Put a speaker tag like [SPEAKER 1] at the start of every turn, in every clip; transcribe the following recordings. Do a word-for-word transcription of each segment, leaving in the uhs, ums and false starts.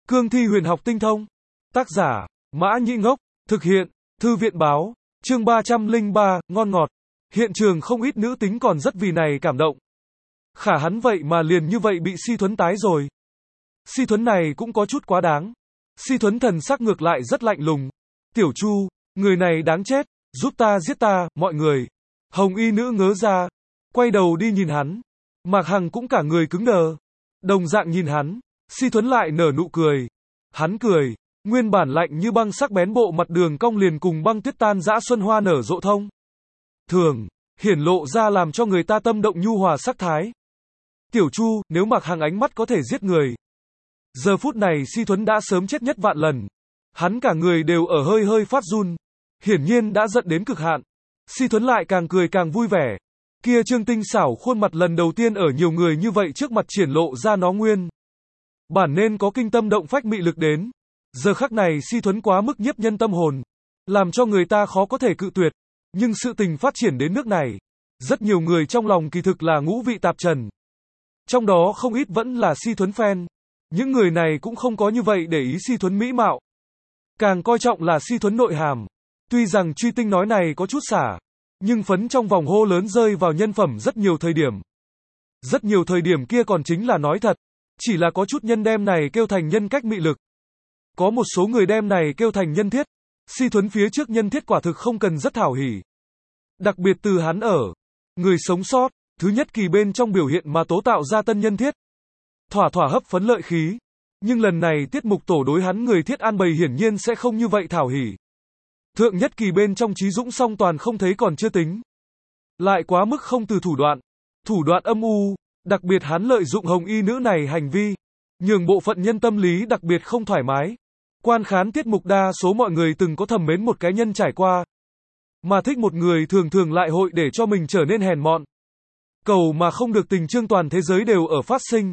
[SPEAKER 1] Cương thi huyền học tinh thông. Tác giả, Mã Nhĩ Ngốc. Thực hiện, Thư viện Báo. Chương ba trăm lẻ ba, ngon ngọt. Hiện trường không ít nữ tính còn rất vì này cảm động. Khả hắn vậy mà liền như vậy bị Si Thuấn tái rồi. Si Thuấn này cũng có chút quá đáng. Si Thuấn thần sắc ngược lại rất lạnh lùng. Tiểu Chu, người này đáng chết, giúp ta giết ta, mọi người. Hồng y nữ ngớ ra, quay đầu đi nhìn hắn. Mạc Hằng cũng cả người cứng đờ. Đồng dạng nhìn hắn, Si Thuấn lại nở nụ cười. Hắn cười, nguyên bản lạnh như băng sắc bén bộ mặt đường cong liền cùng băng tuyết tan dã xuân hoa nở rộ thông. Thường, hiển lộ ra làm cho người ta tâm động nhu hòa sắc thái. Tiểu Chu, nếu Mạc Hằng ánh mắt có thể giết người. Giờ phút này Si Thuấn đã sớm chết nhất vạn lần. Hắn cả người đều ở hơi hơi phát run. Hiển nhiên đã giận đến cực hạn. Si Thuấn lại càng cười càng vui vẻ. Kia trương tinh xảo khuôn mặt lần đầu tiên ở nhiều người như vậy trước mặt triển lộ ra nó nguyên bản nên có kinh tâm động phách mị lực đến. Giờ khắc này Si Thuấn quá mức nhiếp nhân tâm hồn, làm cho người ta khó có thể cự tuyệt. Nhưng sự tình phát triển đến nước này, rất nhiều người trong lòng kỳ thực là ngũ vị tạp trần. Trong đó không ít vẫn là Si Thuấn fan. Những người này cũng không có như vậy để ý Si Thuấn mỹ mạo, càng coi trọng là Si Thuấn nội hàm. Tuy rằng truy tinh nói này có chút xả, nhưng phấn trong vòng hô lớn rơi vào nhân phẩm rất nhiều thời điểm. Rất nhiều thời điểm kia còn chính là nói thật. Chỉ là có chút nhân đem này kêu thành nhân cách mị lực. Có một số người đem này kêu thành nhân thiết. Si Thuấn phía trước nhân thiết quả thực không cần rất thảo hỉ. Đặc biệt từ hắn ở Người Sống Sót, thứ nhất kỳ bên trong biểu hiện mà tố tạo ra tân nhân thiết. Thỏa thỏa hấp phấn lợi khí. Nhưng lần này tiết mục tổ đối hắn người thiết an bày hiển nhiên sẽ không như vậy thảo hỉ. Thượng nhất kỳ bên trong Trí Dũng song toàn không thấy còn chưa tính. Lại quá mức không từ thủ đoạn. Thủ đoạn âm u, đặc biệt hắn lợi dụng hồng y nữ này hành vi, nhường bộ phận nhân tâm lý đặc biệt không thoải mái. Quan khán tiết mục đa số mọi người từng có thầm mến một cái nhân trải qua. Mà thích một người thường thường lại hội để cho mình trở nên hèn mọn. Cầu mà không được tình chương toàn thế giới đều ở phát sinh.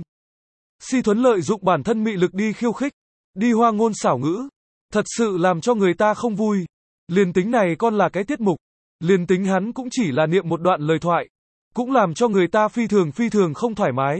[SPEAKER 1] Si Thuấn lợi dụng bản thân mị lực đi khiêu khích, đi hoa ngôn xảo ngữ. Thật sự làm cho người ta không vui. Liền tính này còn là cái tiết mục. Liền tính hắn cũng chỉ là niệm một đoạn lời thoại. Cũng làm cho người ta phi thường phi thường không thoải mái.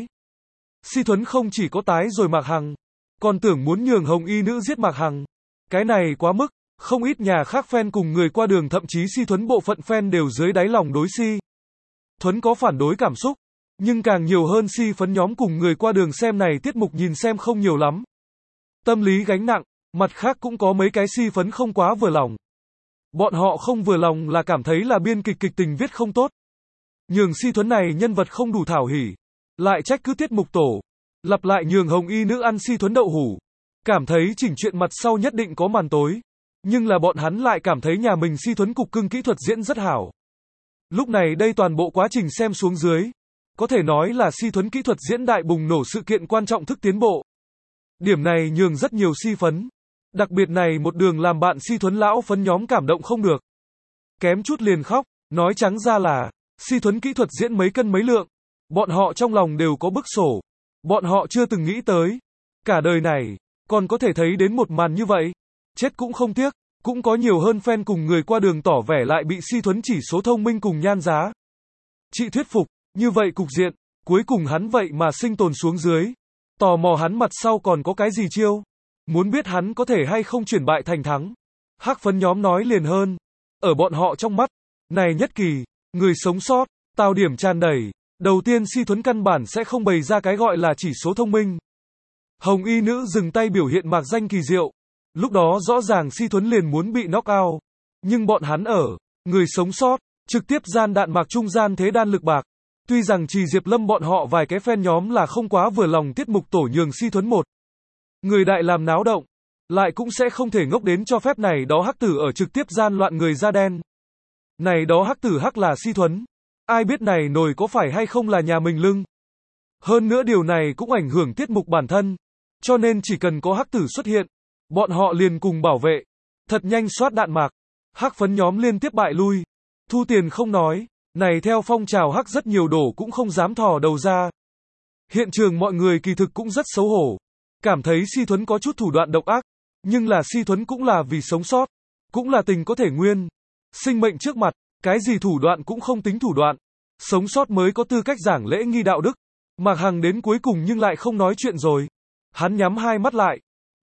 [SPEAKER 1] Si Thuấn không chỉ có tái rồi Mạc Hằng, còn tưởng muốn nhường hồng y nữ giết Mạc Hằng. Cái này quá mức. Không ít nhà khác fan cùng người qua đường thậm chí Si Thuấn bộ phận fan đều dưới đáy lòng đối Si Thuấn có phản đối cảm xúc. Nhưng càng nhiều hơn Si phấn nhóm cùng người qua đường xem này tiết mục nhìn xem không nhiều lắm. Tâm lý gánh nặng. Mặt khác cũng có mấy cái Si phấn không quá vừa lòng. Bọn họ không vừa lòng là cảm thấy là biên kịch kịch tình viết không tốt. Nhường Si Thuấn này nhân vật không đủ thảo hỉ. Lại trách cứ tiết mục tổ. Lặp lại nhường hồng y nữ ăn Si Thuấn đậu hủ. Cảm thấy chỉnh chuyện mặt sau nhất định có màn tối. Nhưng là bọn hắn lại cảm thấy nhà mình Si Thuấn cục cưng kỹ thuật diễn rất hảo. Lúc này đây toàn bộ quá trình xem xuống dưới. Có thể nói là Si Thuấn kỹ thuật diễn đại bùng nổ sự kiện quan trọng thức tiến bộ. Điểm này nhường rất nhiều Si phấn. Đặc biệt này một đường làm bạn Si Thuấn lão phấn nhóm cảm động không được. Kém chút liền khóc. Nói trắng ra là Si Thuấn kỹ thuật diễn mấy cân mấy lượng. Bọn họ trong lòng đều có bức sổ. Bọn họ chưa từng nghĩ tới. Cả đời này, còn có thể thấy đến một màn như vậy. Chết cũng không tiếc. Cũng có nhiều hơn fan cùng người qua đường tỏ vẻ lại bị Si Thuấn chỉ số thông minh cùng nhan giá chị thuyết phục. Như vậy cục diện, cuối cùng hắn vậy mà sinh tồn xuống dưới. Tò mò hắn mặt sau còn có cái gì chiêu. Muốn biết hắn có thể hay không chuyển bại thành thắng. Hắc phấn nhóm nói liền hơn. Ở bọn họ trong mắt, này nhất kỳ, Người Sống Sót, tào điểm tràn đầy. Đầu tiên Si Thuấn căn bản sẽ không bày ra cái gọi là chỉ số thông minh. Hồng y nữ dừng tay biểu hiện mạc danh kỳ diệu. Lúc đó rõ ràng Si Thuấn liền muốn bị knock out. Nhưng bọn hắn ở Người Sống Sót, trực tiếp gian đạn mạc trung gian thế đan lực bạc. Tuy rằng Trì Diệp Lâm bọn họ vài cái fan nhóm là không quá vừa lòng tiết mục tổ nhường Si Thuấn một người đại làm náo động. Lại cũng sẽ không thể ngốc đến cho phép này đó hắc tử ở trực tiếp gian loạn người da đen. Này đó hắc tử hắc là Si Thuấn. Ai biết này nổi có phải hay không là nhà mình lưng. Hơn nữa điều này cũng ảnh hưởng tiết mục bản thân. Cho nên chỉ cần có hắc tử xuất hiện, bọn họ liền cùng bảo vệ. Thật nhanh soát đạn mạc. Hắc phấn nhóm liên tiếp bại lui. Thu tiền không nói. Này theo phong trào hắc rất nhiều đổ cũng không dám thò đầu ra. Hiện trường mọi người kỳ thực cũng rất xấu hổ. Cảm thấy Si Thuấn có chút thủ đoạn độc ác. Nhưng là Si Thuấn cũng là vì sống sót. Cũng là tình có thể nguyên. Sinh mệnh trước mặt. Cái gì thủ đoạn cũng không tính thủ đoạn. Sống sót mới có tư cách giảng lễ nghi đạo đức. Mạc Hằng đến cuối cùng nhưng lại không nói chuyện rồi. Hắn nhắm hai mắt lại.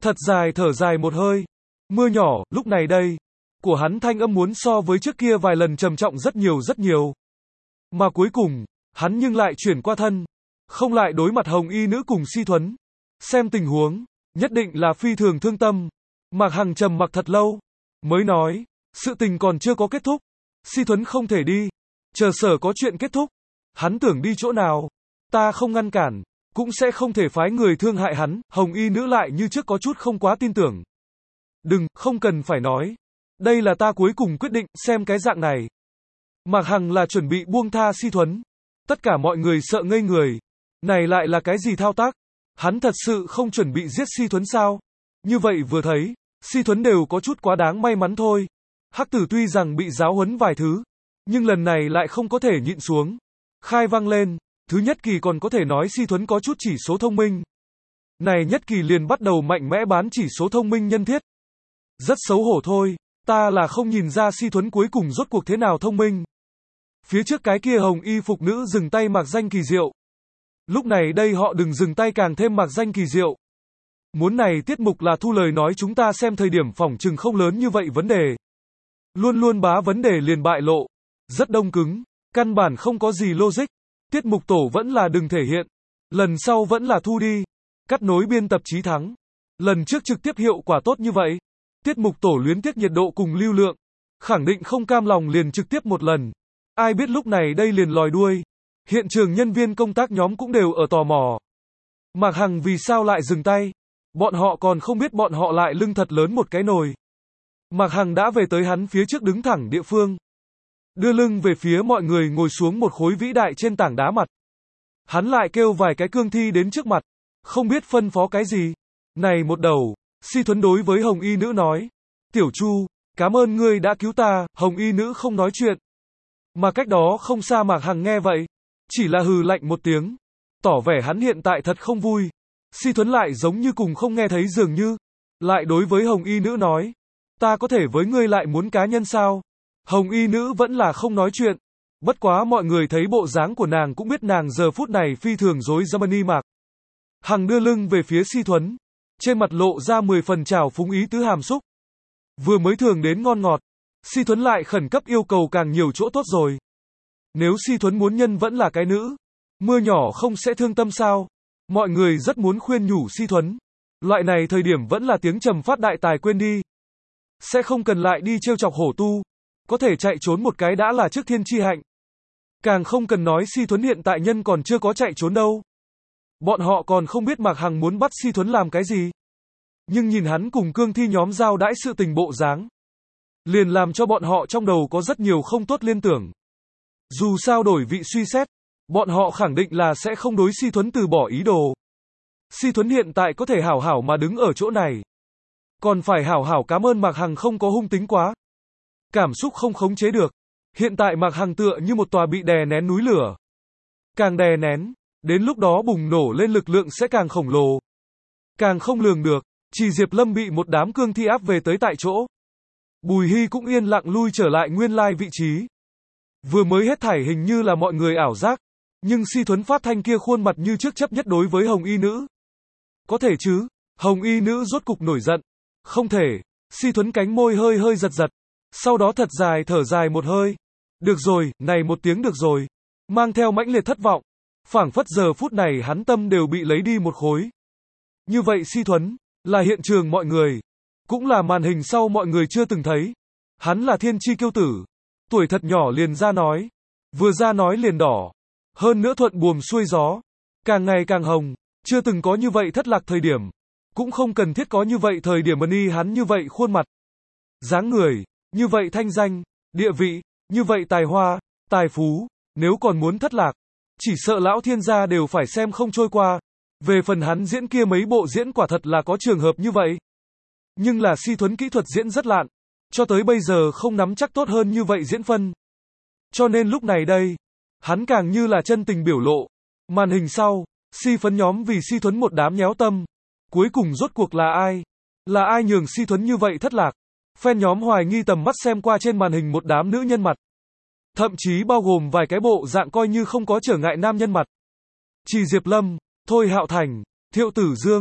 [SPEAKER 1] Thật dài thở dài một hơi. Mưa nhỏ, lúc này đây, của hắn thanh âm muốn so với trước kia vài lần trầm trọng rất nhiều rất nhiều. Mà cuối cùng, hắn nhưng lại chuyển qua thân, không lại đối mặt Hồng Y nữ cùng Si Thuấn. Xem tình huống, nhất định là phi thường thương tâm. Mạc Hằng trầm mặc thật lâu, mới nói, sự tình còn chưa có kết thúc. Si Thuấn không thể đi, chờ sở có chuyện kết thúc. Hắn tưởng đi chỗ nào, ta không ngăn cản, cũng sẽ không thể phái người thương hại hắn. Hồng Y nữ lại như trước có chút không quá tin tưởng. Đừng, không cần phải nói. Đây là ta cuối cùng quyết định, xem cái dạng này. Mạc Hằng là chuẩn bị buông tha Si Thuấn. Tất cả mọi người sợ ngây người. Này lại là cái gì thao tác? Hắn thật sự không chuẩn bị giết Si Thuấn sao? Như vậy vừa thấy, Si Thuấn đều có chút quá đáng may mắn thôi. Hắc tử tuy rằng bị giáo huấn vài thứ, nhưng lần này lại không có thể nhịn xuống. Khai vang lên, thứ nhất kỳ còn có thể nói Si Thuấn có chút chỉ số thông minh. Này nhất kỳ liền bắt đầu mạnh mẽ bán chỉ số thông minh nhân thiết. Rất xấu hổ thôi, ta là không nhìn ra Si Thuấn cuối cùng rốt cuộc thế nào thông minh. Phía trước cái kia hồng y phục nữ dừng tay mạc danh kỳ diệu. Lúc này đây họ đừng dừng tay càng thêm mạc danh kỳ diệu. Muốn này tiết mục là thu lời nói chúng ta xem thời điểm phỏng chừng không lớn như vậy vấn đề. Luôn luôn bá vấn đề liền bại lộ. Rất đông cứng, căn bản không có gì logic. Tiết mục tổ vẫn là đừng thể hiện. Lần sau vẫn là thu đi. Cắt nối biên tập chí thắng. Lần trước trực tiếp hiệu quả tốt như vậy. Tiết mục tổ luyến tiếc nhiệt độ cùng lưu lượng. Khẳng định không cam lòng liền trực tiếp một lần. Ai biết lúc này đây liền lòi đuôi. Hiện trường nhân viên công tác nhóm cũng đều ở tò mò. Mạc Hằng vì sao lại dừng tay? Bọn họ còn không biết bọn họ lại lưng thật lớn một cái nồi. Mạc Hằng đã về tới hắn phía trước đứng thẳng địa phương. Đưa lưng về phía mọi người ngồi xuống một khối vĩ đại trên tảng đá mặt. Hắn lại kêu vài cái cương thi đến trước mặt. Không biết phân phó cái gì. Này một đầu, Si Thuấn đối với Hồng Y nữ nói. Tiểu Chu, cảm ơn ngươi đã cứu ta. Hồng Y nữ không nói chuyện. Mà cách đó không xa Mạc Hằng nghe vậy. Chỉ là hừ lạnh một tiếng. Tỏ vẻ hắn hiện tại thật không vui. Si Thuấn lại giống như cùng không nghe thấy dường như. Lại đối với Hồng Y nữ nói. Ta có thể với ngươi lại muốn cá nhân sao? Hồng Y nữ vẫn là không nói chuyện. Bất quá mọi người thấy bộ dáng của nàng cũng biết nàng giờ phút này phi thường rối Germany Mạc Hằng đưa lưng về phía Si Thuấn. Trên mặt lộ ra mười phần trào phúng ý tứ hàm xúc. Vừa mới thường đến ngon ngọt. Si Thuấn lại khẩn cấp yêu cầu càng nhiều chỗ tốt rồi. Nếu Si Thuấn muốn nhân vẫn là cái nữ. Mưa nhỏ không sẽ thương tâm sao? Mọi người rất muốn khuyên nhủ Si Thuấn. Loại này thời điểm vẫn là tiếng trầm phát đại tài quên đi. Sẽ không cần lại đi trêu chọc hổ tu. Có thể chạy trốn một cái đã là trước thiên chi hạnh. Càng không cần nói Si Thuấn hiện tại nhân còn chưa có chạy trốn đâu. Bọn họ còn không biết Mạc Hằng muốn bắt Si Thuấn làm cái gì. Nhưng nhìn hắn cùng cương thi nhóm giao đãi sự tình bộ dáng. Liền làm cho bọn họ trong đầu có rất nhiều không tốt liên tưởng. Dù sao đổi vị suy xét. Bọn họ khẳng định là sẽ không đối Si Thuấn từ bỏ ý đồ. Si Thuấn hiện tại có thể hảo hảo mà đứng ở chỗ này. Còn phải hảo hảo cảm ơn Mạc Hằng không có hung tính quá. Cảm xúc không khống chế được. Hiện tại Mạc Hằng tựa như một tòa bị đè nén núi lửa. Càng đè nén, đến lúc đó bùng nổ lên lực lượng sẽ càng khổng lồ. Càng không lường được, chỉ Diệp Lâm bị một đám cương thi áp về tới tại chỗ. Bùi Hy cũng yên lặng lui trở lại nguyên lai vị trí. Vừa mới hết thảy hình như là mọi người ảo giác. Nhưng Si Thuấn phát thanh kia khuôn mặt như trước chấp nhất đối với Hồng Y nữ. Có thể chứ, Hồng Y nữ rốt cục nổi giận. Không thể, Si Thuấn cánh môi hơi hơi giật giật. Sau đó thật dài thở dài một hơi. Được rồi, này một tiếng được rồi. Mang theo mãnh liệt thất vọng. Phảng phất giờ phút này hắn tâm đều bị lấy đi một khối. Như vậy Si Thuấn, là hiện trường mọi người. Cũng là màn hình sau mọi người chưa từng thấy. Hắn là thiên chi kiêu tử. Tuổi thật nhỏ liền ra nói. Vừa ra nói liền đỏ. Hơn nữa thuận buồm xuôi gió. Càng ngày càng hồng. Chưa từng có như vậy thất lạc thời điểm. Cũng không cần thiết có như vậy thời điểm ân y hắn như vậy khuôn mặt. Dáng người. Như vậy thanh danh. Địa vị. Như vậy tài hoa. Tài phú. Nếu còn muốn thất lạc. Chỉ sợ lão thiên gia đều phải xem không trôi qua. Về phần hắn diễn kia mấy bộ diễn quả thật là có trường hợp như vậy. Nhưng là Si Thuấn kỹ thuật diễn rất lạn. Cho tới bây giờ không nắm chắc tốt hơn như vậy diễn phân. Cho nên lúc này đây. Hắn càng như là chân tình biểu lộ. Màn hình sau. Si phấn nhóm vì Si Thuấn một đám nhéo tâm. Cuối cùng rốt cuộc là ai? Là ai nhường Si Thuấn như vậy thất lạc? Fan nhóm hoài nghi tầm mắt xem qua trên màn hình một đám nữ nhân mặt. Thậm chí bao gồm vài cái bộ dạng coi như không có trở ngại nam nhân mặt. Chỉ Diệp Lâm, Thôi Hạo Thành, Thiệu Tử Dương,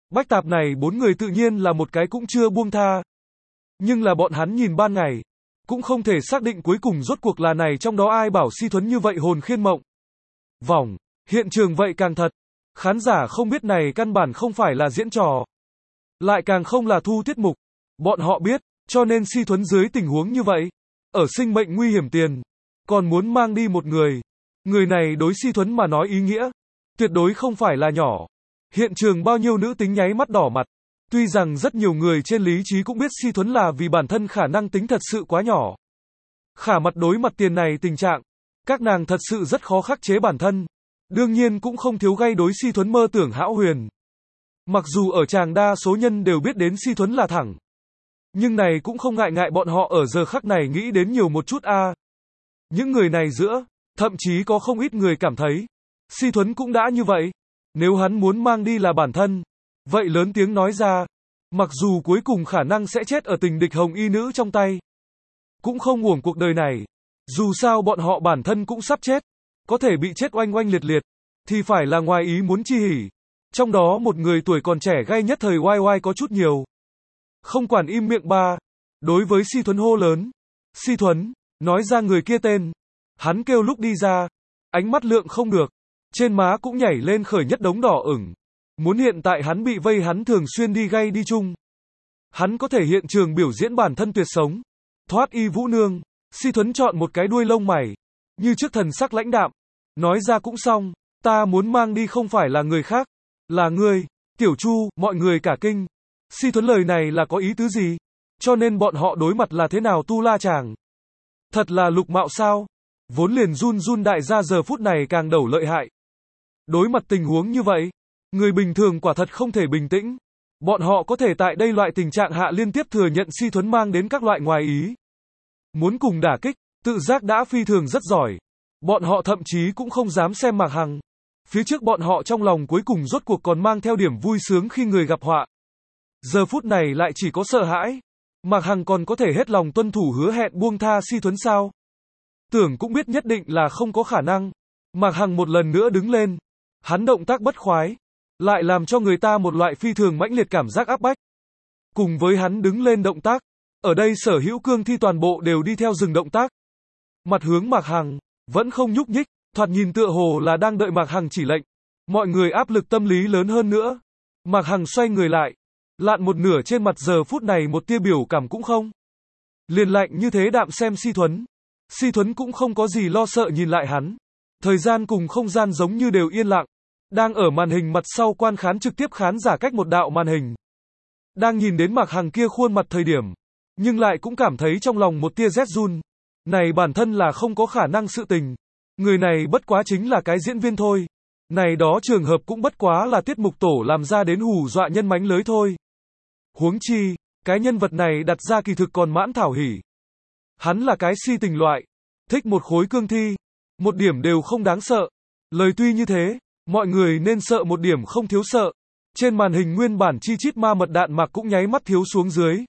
[SPEAKER 1] Bách tạp này bốn người tự nhiên là một cái cũng chưa buông tha. Nhưng là bọn hắn nhìn ban ngày, cũng không thể xác định cuối cùng rốt cuộc là này trong đó ai bảo Si Thuấn như vậy hồn khiên mộng. Vòng, hiện trường vậy càng thật. Khán giả không biết này căn bản không phải là diễn trò. Lại càng không là thu tiết mục. Bọn họ biết, cho nên Si Thuấn dưới tình huống như vậy, ở sinh mệnh nguy hiểm tiền, còn muốn mang đi một người. Người này đối Si Thuấn mà nói ý nghĩa, tuyệt đối không phải là nhỏ. Hiện trường bao nhiêu nữ tính nháy mắt đỏ mặt. Tuy rằng rất nhiều người trên lý trí cũng biết Si Thuấn là vì bản thân khả năng tính thật sự quá nhỏ. Khả mặt đối mặt tiền này tình trạng, các nàng thật sự rất khó khắc chế bản thân. Đương nhiên cũng không thiếu gây đối Si Thuấn mơ tưởng hão huyền. Mặc dù ở tràng đa số nhân đều biết đến Si Thuấn là thẳng. Nhưng này cũng không ngại ngại bọn họ ở giờ khắc này nghĩ đến nhiều một chút a. À. Những người này giữa, thậm chí có không ít người cảm thấy, Si Thuấn cũng đã như vậy. Nếu hắn muốn mang đi là bản thân, vậy lớn tiếng nói ra. Mặc dù cuối cùng khả năng sẽ chết ở tình địch hồng y nữ trong tay. Cũng không uổng cuộc đời này. Dù sao bọn họ bản thân cũng sắp chết. Có thể bị chết oanh oanh liệt liệt. Thì phải là ngoài ý muốn chi hỉ. Trong đó một người tuổi còn trẻ gay nhất thời oai oai có chút nhiều. Không quản im miệng ba. Đối với Si Thuấn hô lớn. Si Thuấn, nói ra người kia tên. Hắn kêu lúc đi ra. Ánh mắt lượng không được. Trên má cũng nhảy lên khởi nhất đống đỏ ửng. Muốn hiện tại hắn bị vây hắn thường xuyên đi gay đi chung. Hắn có thể hiện trường biểu diễn bản thân tuyệt sống. Thoát y vũ nương. Si Thuấn chọn một cái đuôi lông mày. Như trước thần sắc lãnh đạm. Nói ra cũng xong. Ta muốn mang đi không phải là người khác. Là ngươi. Tiểu Chu, mọi người cả kinh. Si Thuấn lời này là có ý tứ gì? Cho nên bọn họ đối mặt là thế nào tu la chàng? Thật là lục mạo sao? Vốn liền run run đại gia giờ phút này càng đầu lợi hại. Đối mặt tình huống như vậy, người bình thường quả thật không thể bình tĩnh. Bọn họ có thể tại đây loại tình trạng hạ liên tiếp thừa nhận Si Thuấn mang đến các loại ngoài ý. Muốn cùng đả kích, tự giác đã phi thường rất giỏi. Bọn họ thậm chí cũng không dám xem Mạc Hằng. Phía trước bọn họ trong lòng cuối cùng rốt cuộc còn mang theo điểm vui sướng khi người gặp họa. Giờ phút này lại chỉ có sợ hãi. Mạc Hằng còn có thể hết lòng tuân thủ hứa hẹn buông tha Si Thuấn sao? Tưởng cũng biết nhất định là không có khả năng. Mạc Hằng một lần nữa đứng lên. Hắn động tác bất khoái. Lại làm cho người ta một loại phi thường mãnh liệt cảm giác áp bách. Cùng với hắn đứng lên động tác. Ở đây sở hữu cương thi toàn bộ đều đi theo dừng động tác. Mặt hướng Mạc Hằng. Vẫn không nhúc nhích. Thoạt nhìn tựa hồ là đang đợi Mạc Hằng chỉ lệnh. Mọi người áp lực tâm lý lớn hơn nữa. Mạc Hằng xoay người lại. Lạn một nửa trên mặt giờ phút này một tia biểu cảm cũng không. Liền lạnh như thế đạm xem Si Thuấn. Si Thuấn cũng không có gì lo sợ nhìn lại hắn. Thời gian cùng không gian giống như đều yên lặng. Đang ở màn hình mặt sau quan khán trực tiếp khán giả cách một đạo màn hình. Đang nhìn đến Mạc Hằng kia khuôn mặt thời điểm. Nhưng lại cũng cảm thấy trong lòng một tia rét run. Này bản thân là không có khả năng sự tình. Người này bất quá chính là cái diễn viên thôi. Này đó trường hợp cũng bất quá là tiết mục tổ làm ra đến hù dọa nhân mánh lới thôi. Huống chi, cái nhân vật này đặt ra kỳ thực còn mãn thảo hỉ. Hắn là cái si tình loại. Thích một khối cương thi. Một điểm đều không đáng sợ. Lời tuy như thế, mọi người nên sợ một điểm không thiếu sợ. Trên màn hình nguyên bản chi chít ma mật đạn mạc cũng nháy mắt thiếu xuống dưới.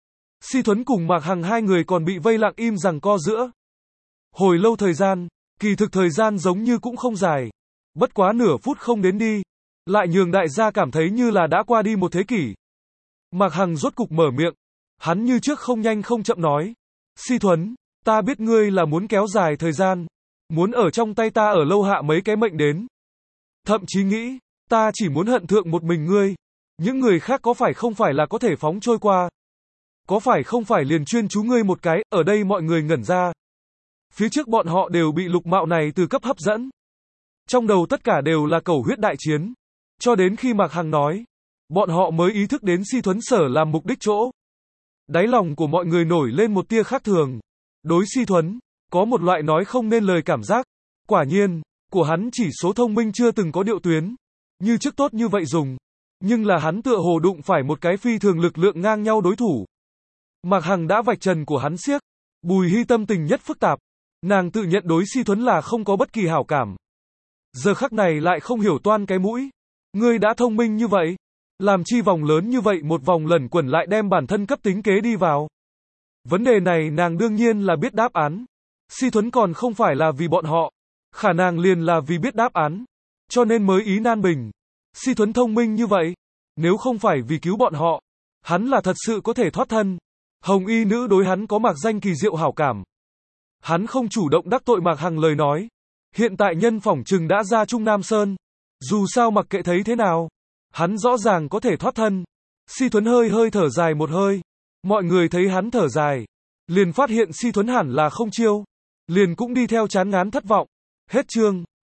[SPEAKER 1] Si Thuấn cùng Mạc Hằng hai người còn bị vây lặng im rằng co giữa. Hồi lâu thời gian, kỳ thực thời gian giống như cũng không dài. Bất quá nửa phút không đến đi. Lại nhường đại gia cảm thấy như là đã qua đi một thế kỷ. Mạc Hằng rốt cục mở miệng. Hắn như trước không nhanh không chậm nói. Si Thuấn, ta biết ngươi là muốn kéo dài thời gian. Muốn ở trong tay ta ở lâu hạ mấy cái mệnh đến. Thậm chí nghĩ, ta chỉ muốn hận thượng một mình ngươi. Những người khác có phải không phải là có thể phóng trôi qua. Có phải không phải liền chuyên chú ngươi một cái, ở đây mọi người ngẩn ra. Phía trước bọn họ đều bị lục mạo này từ cấp hấp dẫn. Trong đầu tất cả đều là cầu huyết đại chiến. Cho đến khi Mạc Hằng nói, bọn họ mới ý thức đến Si Thuấn sở làm mục đích chỗ. Đáy lòng của mọi người nổi lên một tia khác thường. Đối Si Thuấn, có một loại nói không nên lời cảm giác. Quả nhiên, của hắn chỉ số thông minh chưa từng có điệu tuyến. Như trước tốt như vậy dùng. Nhưng là hắn tựa hồ đụng phải một cái phi thường lực lượng ngang nhau đối thủ. Mạc Hằng đã vạch trần của hắn xiếc. Bùi Hy tâm tình nhất phức tạp. Nàng tự nhận đối Si Thuấn là không có bất kỳ hảo cảm. Giờ khắc này lại không hiểu toan cái mũi. Ngươi đã thông minh như vậy. Làm chi vòng lớn như vậy một vòng lẩn quẩn lại đem bản thân cấp tính kế đi vào. Vấn đề này nàng đương nhiên là biết đáp án. Si Thuấn còn không phải là vì bọn họ. Khả năng liền là vì biết đáp án. Cho nên mới ý nan bình. Si Thuấn thông minh như vậy. Nếu không phải vì cứu bọn họ, hắn là thật sự có thể thoát thân. Hồng y nữ đối hắn có mạc danh kỳ diệu hảo cảm. Hắn không chủ động đắc tội Mạc Hằng lời nói. Hiện tại nhân phỏng chừng đã ra Trung Nam Sơn. Dù sao mặc kệ thấy thế nào, hắn rõ ràng có thể thoát thân. Si Thuấn hơi hơi thở dài một hơi. Mọi người thấy hắn thở dài, liền phát hiện Si Thuấn hẳn là không chiêu. Liền cũng đi theo chán ngán thất vọng. Hết chương.